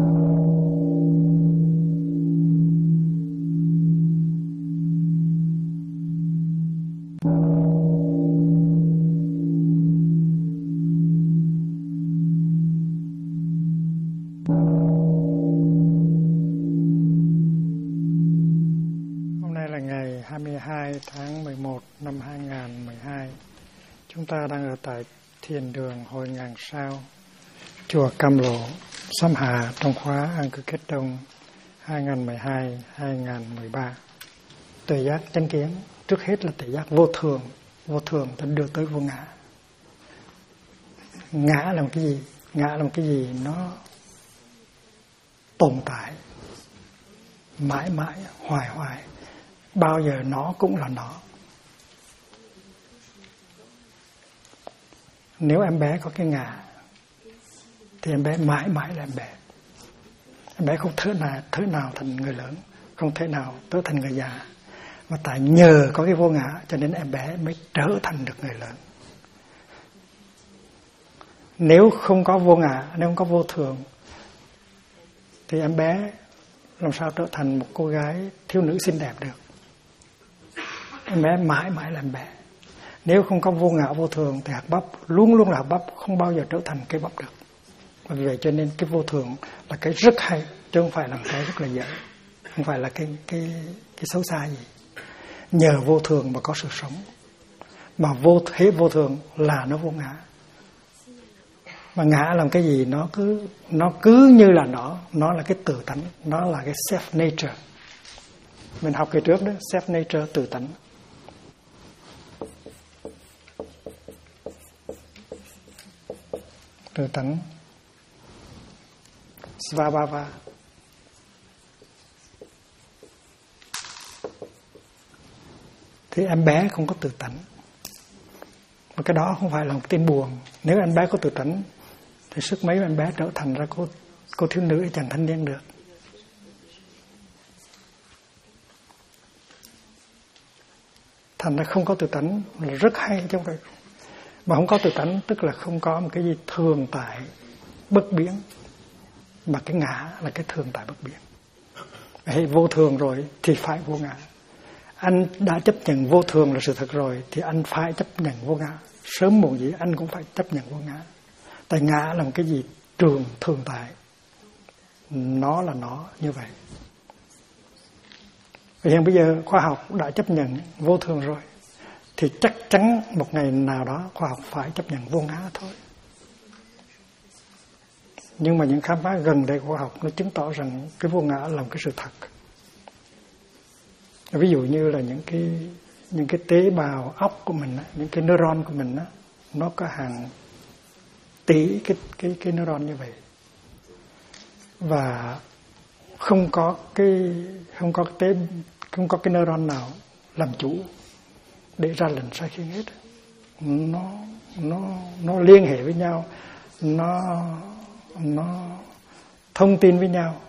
Hôm nay là ngày 22 tháng 11 năm 2012. Chúng ta đang ở tại thiền đường Hội Ngàn Sao, chùa Cam Lộ, Xóm Hà, trong khóa An Cư Kết Đông 2012-2013. Tuệ giác chánh kiến, trước hết là tuệ giác vô thường. Vô thường ta đưa tới vô ngã. Ngã là cái gì? Ngã là cái gì? Nó tồn tại mãi mãi, hoài hoài, bao giờ nó cũng là nó. Nếu em bé có cái ngã thì em bé mãi mãi là em bé. Em bé không thể nào thành người lớn, không thể nào trở thành người già. Mà tại nhờ có cái vô ngã cho nên em bé mới trở thành được người lớn. Nếu không có vô ngã, nếu không có vô thường thì em bé làm sao trở thành một cô gái thiếu nữ xinh đẹp được. Em bé mãi mãi là em bé. Nếu không có vô ngã vô thường thì hạt bắp luôn luôn là hạt bắp, không bao giờ trở thành cây bắp được. Vì vậy cho nên cái vô thường là cái rất hay, chứ không phải là cái rất là dễ, không phải là cái xấu xa gì. Nhờ vô thường mà có sự sống, mà vô thường là nó vô ngã. Mà ngã làm cái gì? Nó cứ như là nó là cái tự tánh, nó là cái self nature. Mình học cái trước đó, self nature, tự tánh. Tự tánh, svabhava. Thì em bé không có tự tánh. Mà cái đó không phải là một tin buồn. Nếu em bé có tự tánh thì sức mấy em bé trở thành ra cô thiếu nữ hay chàng thanh niên được. Thành ra không có tự tánh là rất hay chứ không phải. Mà không có tự tánh tức là không có một cái gì thường tại bất biến. Mà cái ngã là cái thường tại bất biến. Hay vô thường rồi thì phải vô ngã. Anh đã chấp nhận vô thường là sự thật rồi thì anh phải chấp nhận vô ngã. Sớm muộn gì anh cũng phải chấp nhận vô ngã. Tại ngã là một cái gì thường tại. Nó là nó như vậy. Vì hiện bây giờ khoa học đã chấp nhận vô thường rồi thì chắc chắn một ngày nào đó khoa học phải chấp nhận vô ngã thôi. Nhưng mà những khám phá gần đây của khoa học nó chứng tỏ rằng cái vô ngã là một cái sự thật. Ví dụ như là những cái tế bào óc của mình, những cái neuron của mình, nó có hàng tỷ cái neuron như vậy. Và không có cái neuron nào làm chủ để ra lệnh sai khiến hết. Nó liên hệ với nhau, nó thông tin với nhau.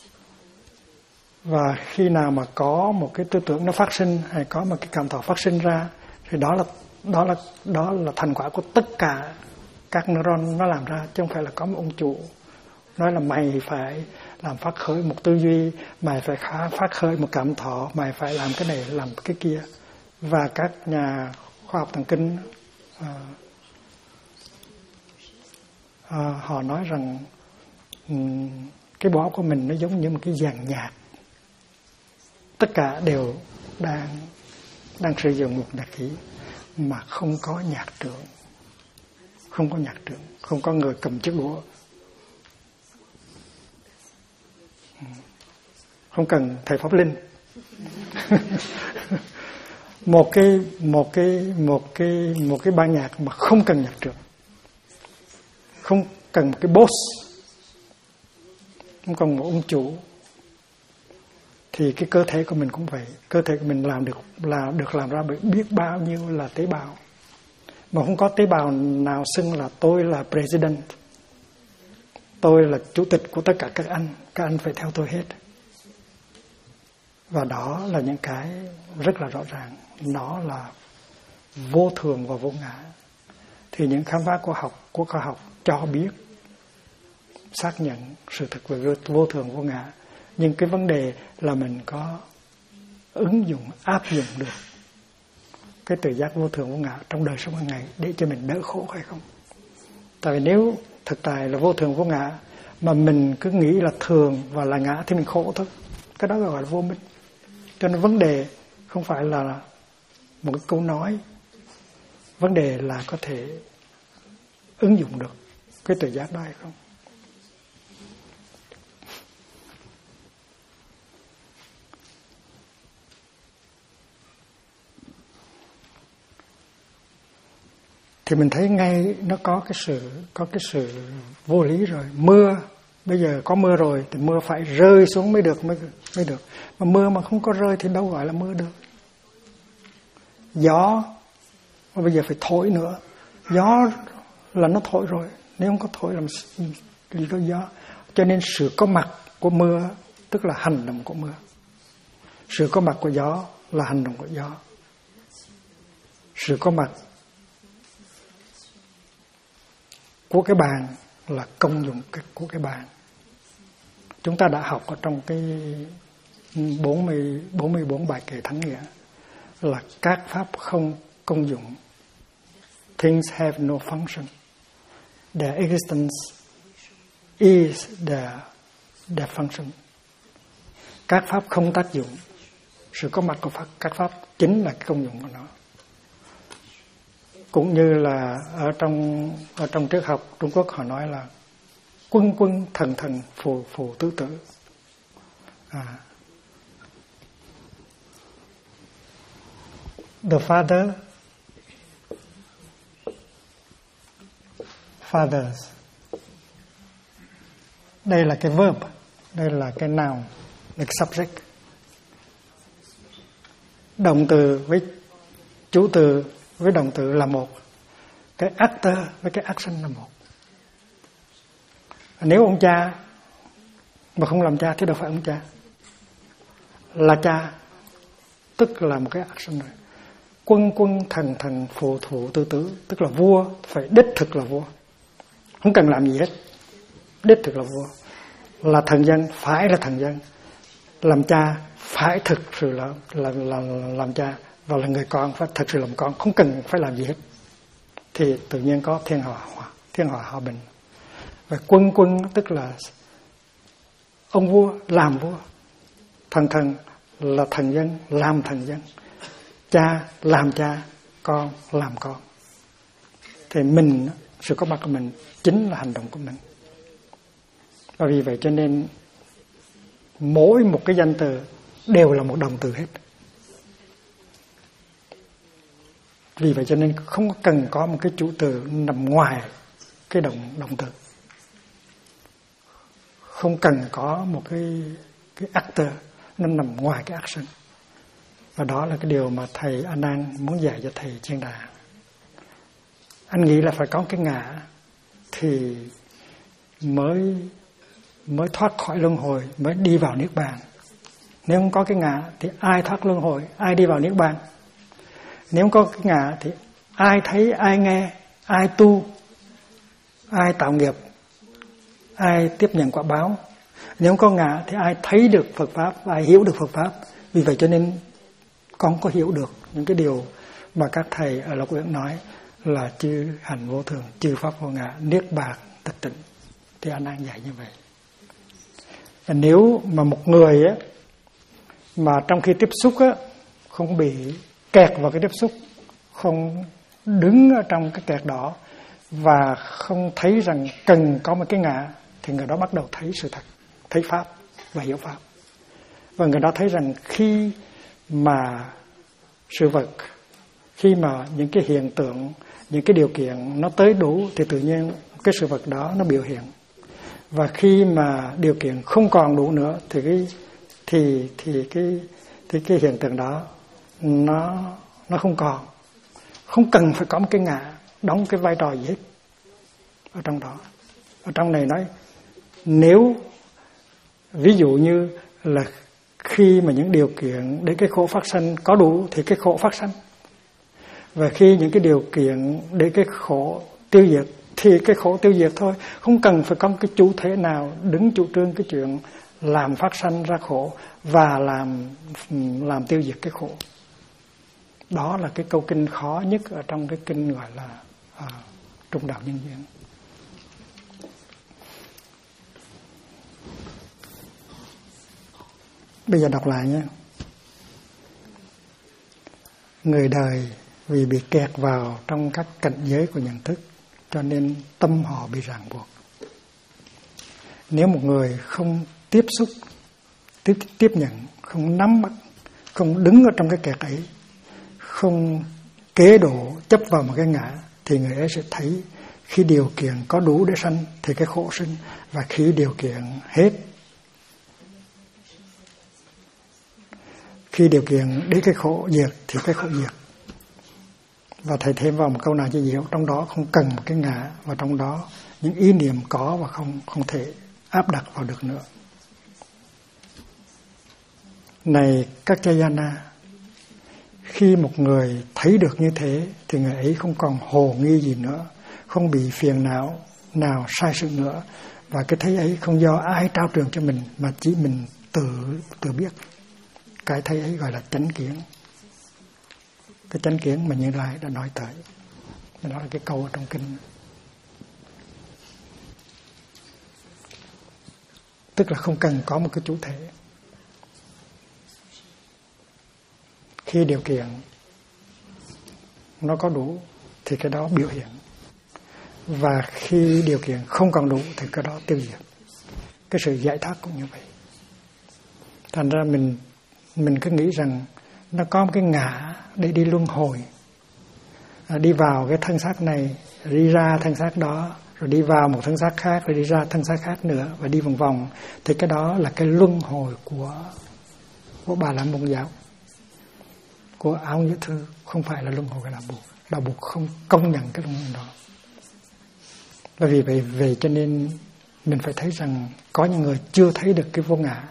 Và khi nào mà có một cái tư tưởng nó phát sinh hay có một cái cảm thọ phát sinh ra thì đó là thành quả của tất cả các neuron nó làm ra, chứ không phải là có một ông chủ nói là mày phải làm phát khởi một tư duy, mày phải phát khởi một cảm thọ, mày phải làm cái này làm cái kia. Và các nhà khoa học thần kinh họ nói rằng cái bộ óc của mình nó giống như một cái dàn nhạc, tất cả đều đang sử dụng một nhạc khí mà không có nhạc trưởng, không có người cầm chiếc đũa, không cần thầy pháp linh. một cái ban nhạc mà không cần nhạc trưởng, không cần một cái boss, không cần một ông chủ. Thì cái cơ thể của mình cũng vậy, cơ thể của mình được làm ra bởi biết bao nhiêu là tế bào, mà không có tế bào nào xưng là tôi là president, tôi là chủ tịch của tất cả các anh phải theo tôi hết. Và đó là những cái rất là rõ ràng, nó là vô thường và vô ngã. Thì những khám phá của khoa học cho biết xác nhận sự thật về vô thường vô ngã, nhưng cái vấn đề là mình có ứng dụng, áp dụng được cái tự giác vô thường vô ngã trong đời sống hàng ngày để cho mình đỡ khổ hay không. Tại vì nếu thực tại là vô thường vô ngã mà mình cứ nghĩ là thường và là ngã thì mình khổ thôi. Cái đó gọi là vô minh. Cho nên vấn đề không phải là một cái câu nói, vấn đề là có thể ứng dụng được cái tự giác đó hay không. Thì mình thấy ngay nó có cái sự vô lý rồi. Mưa, bây giờ có mưa rồi thì mưa phải rơi xuống mới được. Mà mưa mà không có rơi thì đâu gọi là mưa được. Gió, mà bây giờ phải thổi nữa. Gió là nó thổi rồi, nếu không có thổi làm gì có gió. Cho nên sự có mặt của mưa tức là hành động của mưa. Sự có mặt của gió là hành động của gió. Sự có mặt của cái bàn là công dụng của cái bàn. Chúng ta đã học ở trong cái 44 bài kệ thánh nghĩa là các pháp không công dụng. Things have no function. Their existence is their function. Các pháp không tác dụng. Sự có mặt của các pháp chính là cái công dụng của nó. Cũng như là ở trong triết học Trung Quốc họ nói là quân quân thần thần phù phù tứ tử. The fathers. Đây là cái verb, đây là cái noun, là cái subject. Động từ với chủ từ với động từ là một. Cái actor với cái action là một. Nếu ông cha mà không làm cha thì đâu phải ông cha. Là cha tức là một cái action rồi. Quân quân thần thần phù thủ tư tứ, tức là vua phải đích thực là vua, không cần làm gì hết, đích thực là vua. Là thần dân phải là thần dân, làm cha phải thực sự là làm cha, và là người con phải thật sự làm con, không cần phải làm gì hết, thì tự nhiên có thiên hòa hòa bình. Và quân quân tức là ông vua làm vua, thần thần là thần dân làm thần dân, cha làm cha, con làm con. Thì mình, sự có mặt của mình chính là hành động của mình. Và vì vậy cho nên mỗi một cái danh từ đều là một động từ hết. Vì vậy cho nên không cần có một cái chủ từ nằm ngoài cái động từ. Không cần có một cái actor nó nằm ngoài cái action. Và đó là cái điều mà thầy A Nan muốn dạy cho thầy Chiên Đà. Anh nghĩ là phải có cái ngã thì mới thoát khỏi luân hồi, mới đi vào niết bàn. Nếu không có cái ngã thì ai thoát luân hồi, ai đi vào niết bàn? Nếu không có cái ngã thì ai thấy, ai nghe, ai tu, ai tạo nghiệp, ai tiếp nhận quả báo? Nếu không có ngã thì ai thấy được Phật Pháp, ai hiểu được Phật Pháp? Vì vậy cho nên con có hiểu được những cái điều mà các thầy ở Lộc Uyển nói là chư hành vô thường, chư pháp vô ngã, niết bàn tịch tịnh. Thì anh đang dạy như vậy. Và nếu mà một người á, mà trong khi tiếp xúc á, không bị kẹt vào cái tiếp xúc, không đứng ở trong cái kẹt đó và không thấy rằng cần có một cái ngã, thì người đó bắt đầu thấy sự thật, thấy Pháp và hiểu Pháp. Và người đó thấy rằng khi mà sự vật, khi mà những cái hiện tượng, những cái điều kiện nó tới đủ thì tự nhiên cái sự vật đó nó biểu hiện. Và khi mà điều kiện không còn đủ nữa thì cái hiện tượng đó nó không còn. Không cần phải có một cái ngã đóng cái vai trò gì hết ở trong đó. Ở trong này nói, nếu ví dụ như là khi mà những điều kiện để cái khổ phát sanh có đủ thì cái khổ phát sanh. Và khi những cái điều kiện để cái khổ tiêu diệt thì cái khổ tiêu diệt thôi. Không cần phải có cái chủ thể nào đứng chủ trương cái chuyện làm phát sanh ra khổ và làm tiêu diệt cái khổ. Đó là cái câu kinh khó nhất ở trong cái kinh gọi là Trung Đạo Nhân Duyên. Bây giờ đọc lại nhé. Người đời vì bị kẹt vào trong các cảnh giới của nhận thức, cho nên tâm họ bị ràng buộc. Nếu một người không tiếp xúc, tiếp nhận, không nắm bắt, không đứng ở trong cái kẹt ấy, không kế độ chấp vào một cái ngã, thì người ấy sẽ thấy khi điều kiện có đủ để sanh thì cái khổ sinh, và khi điều kiện hết, khi điều kiện để cái khổ diệt thì cái khổ diệt. Và thầy thêm vào một câu nào cho dễ, trong đó không cần một cái ngã, và trong đó những ý niệm có và không thể áp đặt vào được nữa. Này các Jayana, khi một người thấy được như thế thì người ấy không còn hồ nghi gì nữa, không bị phiền não nào sai sự nữa, và cái thấy ấy không do ai trao truyền cho mình mà chỉ mình tự biết. Cái thấy ấy gọi là chánh kiến. Cái chánh kiến mà Như Lai đã nói tới. Đó là cái câu ở trong kinh. Tức là không cần có một cái chủ thể. Khi điều kiện nó có đủ thì cái đó biểu hiện. Và khi điều kiện không còn đủ thì cái đó tiêu diệt. Cái sự giải thoát cũng như vậy. Thành ra mình cứ nghĩ rằng nó có một cái ngã để đi luân hồi, đi vào cái thân xác này, đi ra thân xác đó, rồi đi vào một thân xác khác, rồi đi ra thân xác khác nữa, và đi vòng vòng. Thì cái đó là cái luân hồi của Bà La Môn giáo, của Áo Nghĩa Thư, không phải là luân hồi của Đạo Buộc. Đạo Buộc không công nhận cái luân hồi đó. Bởi vì vậy cho nên mình phải thấy rằng có những người chưa thấy được cái vô ngã.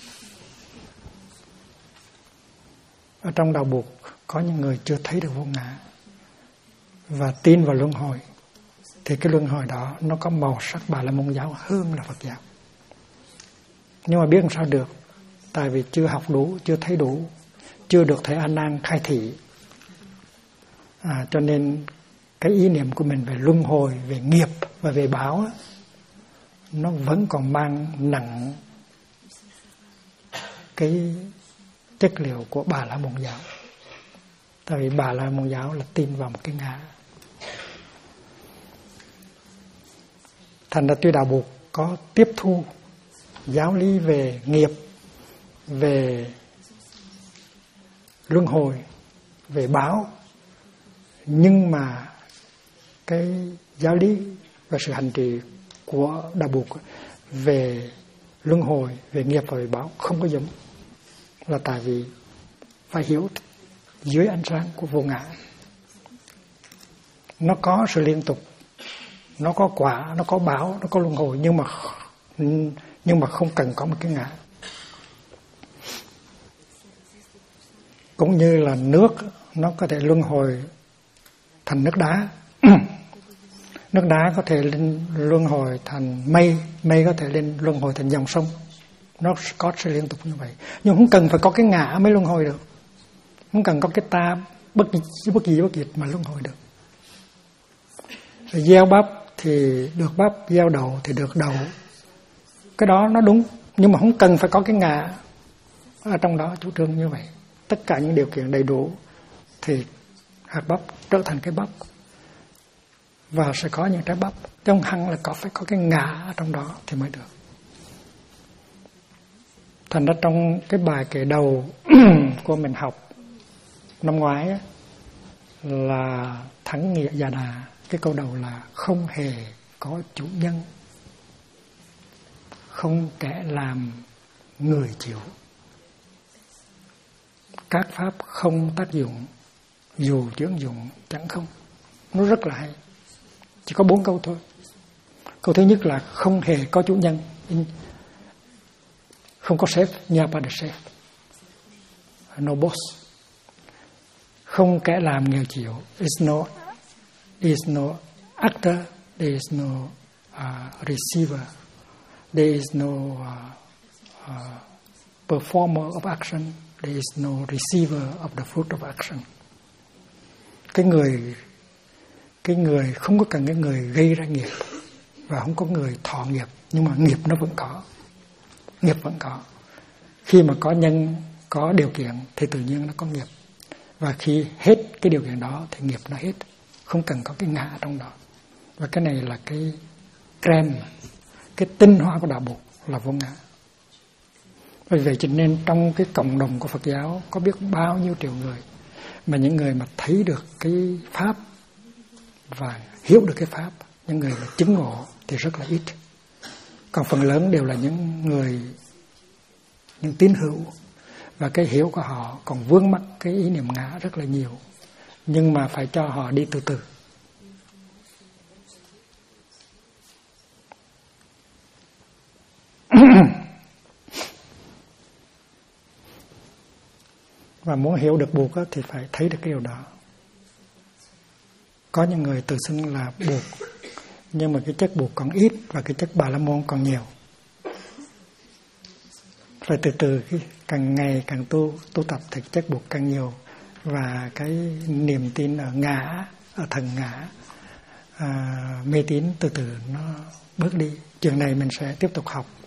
Ở trong Đạo Buộc có những người chưa thấy được vô ngã và tin vào luân hồi, thì cái luân hồi đó nó có màu sắc Bà La Môn giáo hơn là Phật giáo. Nhưng mà biết làm sao được, tại vì chưa học đủ, chưa thấy đủ, chưa được thầy A Nan khai thị, cho nên cái ý niệm của mình về luân hồi, về nghiệp và về báo nó vẫn còn mang nặng cái chất liệu của Bà La Môn giáo. Tại vì Bà La Môn giáo là tin vào một cái ngã. Thành ra tuy Đạo Buộc có tiếp thu giáo lý về nghiệp, về luân hồi, về báo, nhưng mà cái giáo lý và sự hành trì của Đạo Buộc về luân hồi, về nghiệp và về báo không có giống. Là tại vì phải hiểu dưới ánh sáng của vô ngã. Nó có sự liên tục, nó có quả, nó có báo, nó có luân hồi, nhưng mà không cần có một cái ngã. Cũng như là nước, nó có thể luân hồi thành nước đá. Nước đá có thể luân hồi thành mây, mây có thể luân hồi thành dòng sông. Nó có sự liên tục như vậy. Nhưng không cần phải có cái ngã mới luân hồi được. Không cần có cái ta bất diệt mà luân hồi được. Rồi gieo bắp thì được bắp, gieo đậu thì được đậu. Cái đó nó đúng, nhưng mà không cần phải có cái ngã ở trong đó chủ trương như vậy. Tất cả những điều kiện đầy đủ thì hạt bắp trở thành cái bắp và sẽ có những trái bắp. Chứ không hẳn là phải có cái ngã ở trong đó thì mới được. Thành ra trong cái bài kể đầu của mình học năm ngoái ấy, là Thắng Nghĩa Già Đà, cái câu đầu là không hề có chủ nhân, không kẻ làm người chịu, các pháp không tác dụng, dù chướng dụng chẳng không. Nó rất là hay. Chỉ có 4 câu thôi. Câu thứ nhất là không hề có chủ nhân, không có sếp, Nyapa the chef, no boss. Không kẻ làm nghề chịu, is no actor there is no receiver, there is no performer of action, there is no receiver of the fruit of action. Cái người không có cần cái người gây ra nghiệp và không có người thọ nghiệp, nhưng mà nghiệp nó vẫn có. Nghiệp vẫn có. Khi mà có nhân, có điều kiện thì tự nhiên nó có nghiệp. Và khi hết cái điều kiện đó thì nghiệp nó hết. Không cần có cái ngã trong đó. Và cái này là cái crème, cái tinh hoa của đạo Bụt là vô ngã. Vì vậy cho nên trong cái cộng đồng của Phật giáo có biết bao nhiêu triệu người, mà những người mà thấy được cái Pháp và hiểu được cái Pháp, những người mà chứng ngộ thì rất là ít. Còn phần lớn đều là những tín hữu, và cái hiểu của họ còn vướng mắc cái ý niệm ngã rất là nhiều. Nhưng mà phải cho họ đi từ từ. Và muốn hiểu được Bụt thì phải thấy được cái điều đó. Có những người tự xưng là Bụt, nhưng mà cái chất Bụt còn ít và cái chất Bà La Môn còn nhiều. Rồi từ từ càng ngày càng tu tập thì chất Bụt càng nhiều, và cái niềm tin ở ngã, ở thần ngã, mê tín từ từ nó bớt đi. Trường này mình sẽ tiếp tục học